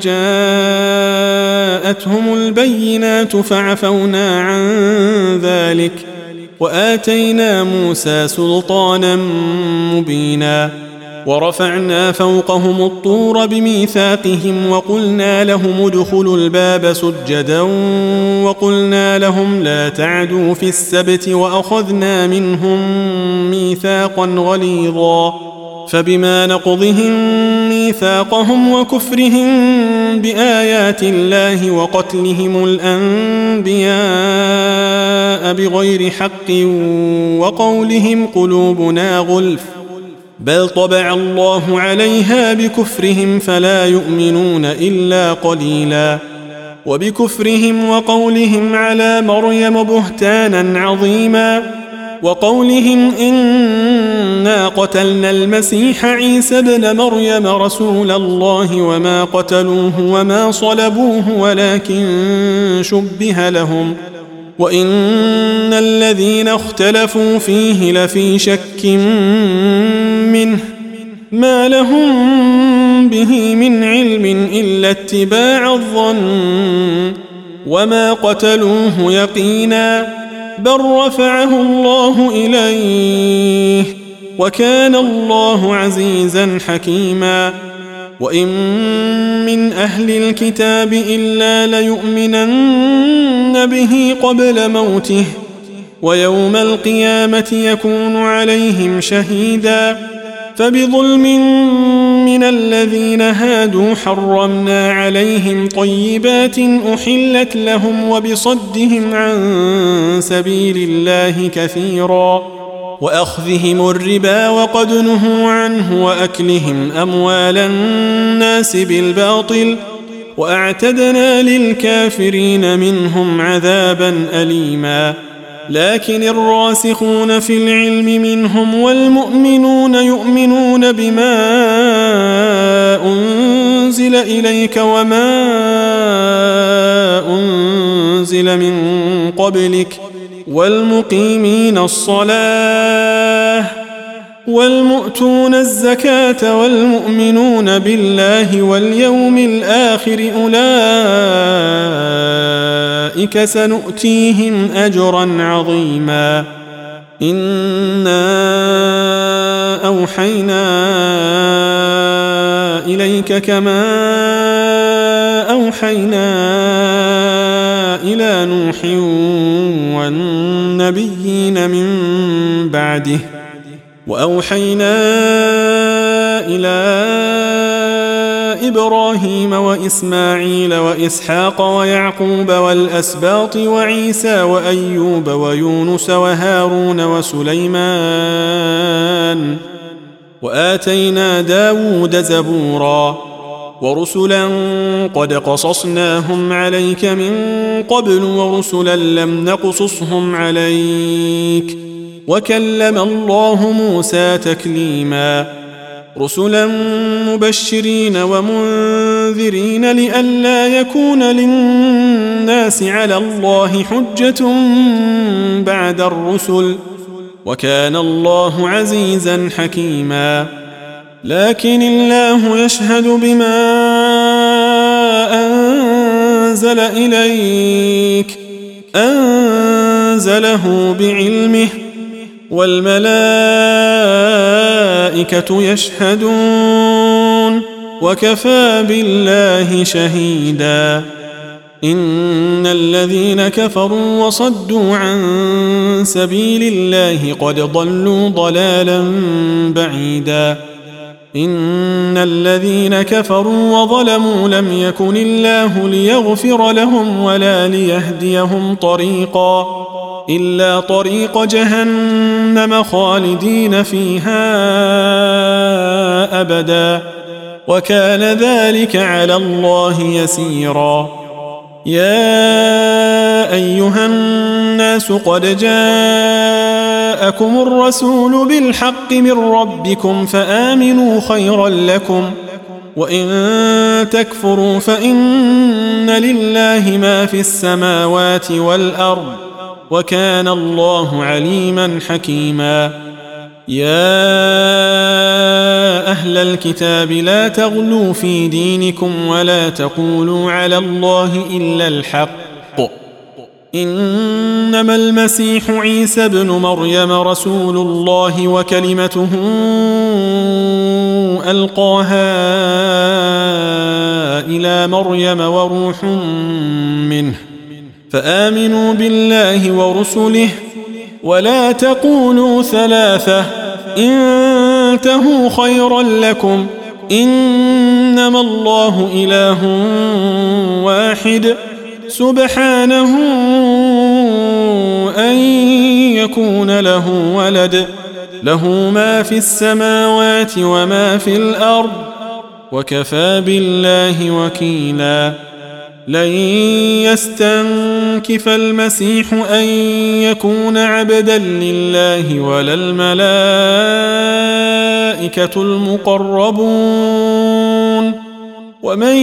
جاءتهم البينات فعفونا عن ذلك وآتينا موسى سلطانا مبينا. ورفعنا فوقهم الطور بميثاقهم وقلنا لهم ادخلوا الباب سجدا وقلنا لهم لا تعدوا في السبت وأخذنا منهم ميثاقا غليظا. فبما نقضهم ميثاقهم وكفرهم بآيات الله وقتلهم الأنبياء بغير حق وقولهم قلوبنا غلف بل طبع الله عليها بكفرهم فلا يؤمنون إلا قليلا. وبكفرهم وقولهم على مريم بهتانا عظيما وقولهم إنا قتلنا المسيح عيسى ابن مريم رسول الله وما قتلوه وما صلبوه ولكن شبه لهم وإن الذين اختلفوا فيه لفي شك منه ما لهم به من علم إلا اتباع الظن وما قتلوه يقينا بل رفعه الله إليه وكان الله عزيزا حكيما. وإن من أهل الكتاب إلا ليؤمنن به قبل موته ويوم القيامة يكون عليهم شهيدا. فبظلم من الذين هادوا حرمنا عليهم طيبات أحلت لهم وبصدهم عن سبيل الله كثيرا وأخذهم الربا وقد نهوا عنه وأكلهم أموال الناس بالباطل وأعتدنا للكافرين منهم عذابا أليما. لكن الراسخون في العلم منهم والمؤمنون يؤمنون بما أنزل إليك وما أنزل من قبلك والمقيمين الصلاة والمؤتون الزكاة والمؤمنون بالله واليوم الآخر أولئك سنؤتيهم أجرا عظيما. إنا أوحينا إليك كما أوحينا إلى نوح والنبيين من بعده وأوحينا إلى وإبراهيم وإسماعيل وإسحاق ويعقوب والأسباط وعيسى وأيوب ويونس وهارون وسليمان وآتينا داود زبورا ورسلا قد قصصناهم عليك من قبل ورسلا لم نقصصهم عليك وكلم الله موسى تكليما رسلا مبشرين ومنذرين لئلا يكون للناس على الله حجة بعد الرسل وكان الله عزيزا حكيما لكن الله يشهد بما أنزل إليك أنزله بعلمه والملائكة يشهدون وكفى بالله شهيدا إن الذين كفروا وصدوا عن سبيل الله قد ضلوا ضلالا بعيدا إن الذين كفروا وظلموا لم يكن الله ليغفر لهم ولا ليهديهم طريقا إلا طريق جهنم خالدين فيها أبدا وكان ذلك على الله يسيرا يا أيها الناس قد جاءكم الرسول بالحق من ربكم فآمنوا خيرا لكم وإن تكفروا فإن لله ما في السماوات والأرض وكان الله عليما حكيما يا أهل الكتاب لا تغلوا في دينكم ولا تقولوا على الله إلا الحق إنما المسيح عيسى ابن مريم رسول الله وكلمته ألقاها إلى مريم وروح منه فآمنوا بالله ورسله ولا تقولوا ثلاثة انتهوا خيرا لكم إنما الله إله واحد سبحانه أن يكون له ولد له ما في السماوات وما في الأرض وكفى بالله وكيلا لن يستنكف المسيح أن يكون عبدا لله ولا الملائكة المقربون ومن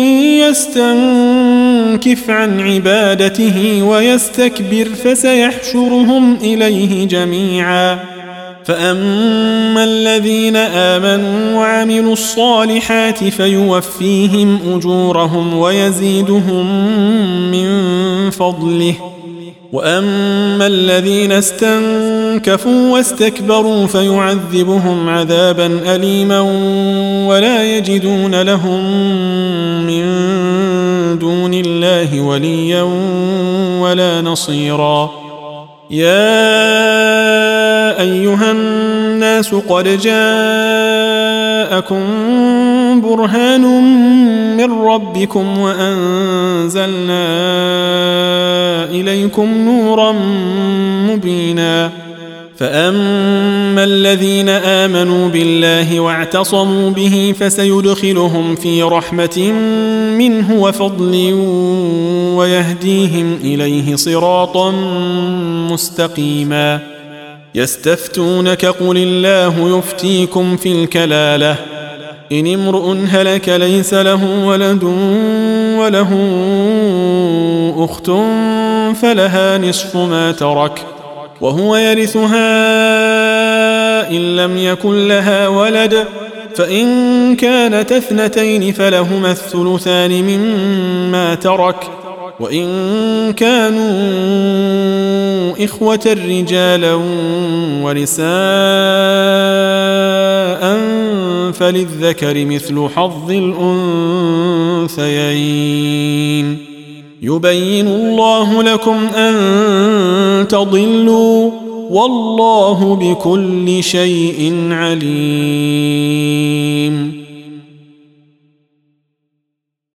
يستنكف عن عبادته ويستكبر فسيحشرهم إليه جميعا فأما الذين آمنوا وعملوا الصالحات فيوفيهم أجورهم ويزيدهم من فضله وأما الذين استنكفوا واستكبروا فيعذبهم عذابا أليما ولا يجدون لهم من دون الله وليا ولا نصيرا يا أيها الناس قد جاءكم برهان من ربكم وأنزلنا إليكم نورا مبينا فأما الذين آمنوا بالله واعتصموا به فسيدخلهم في رحمة منه وفضل ويهديهم إليه صراطا مستقيما يستفتونك قل الله يفتيكم في الكلالة إن امرؤ هلك ليس له ولد وله أخت فلها نصف ما ترك وهو يرثها إن لم يكن لها ولد فإن كانت اثنتين فلهما الثلثان مما ترك وإن كانوا إخوة رجالا ونساء فللذكر مثل حظ الأنثيين يبين الله لكم أن تضلوا والله بكل شيء عليم.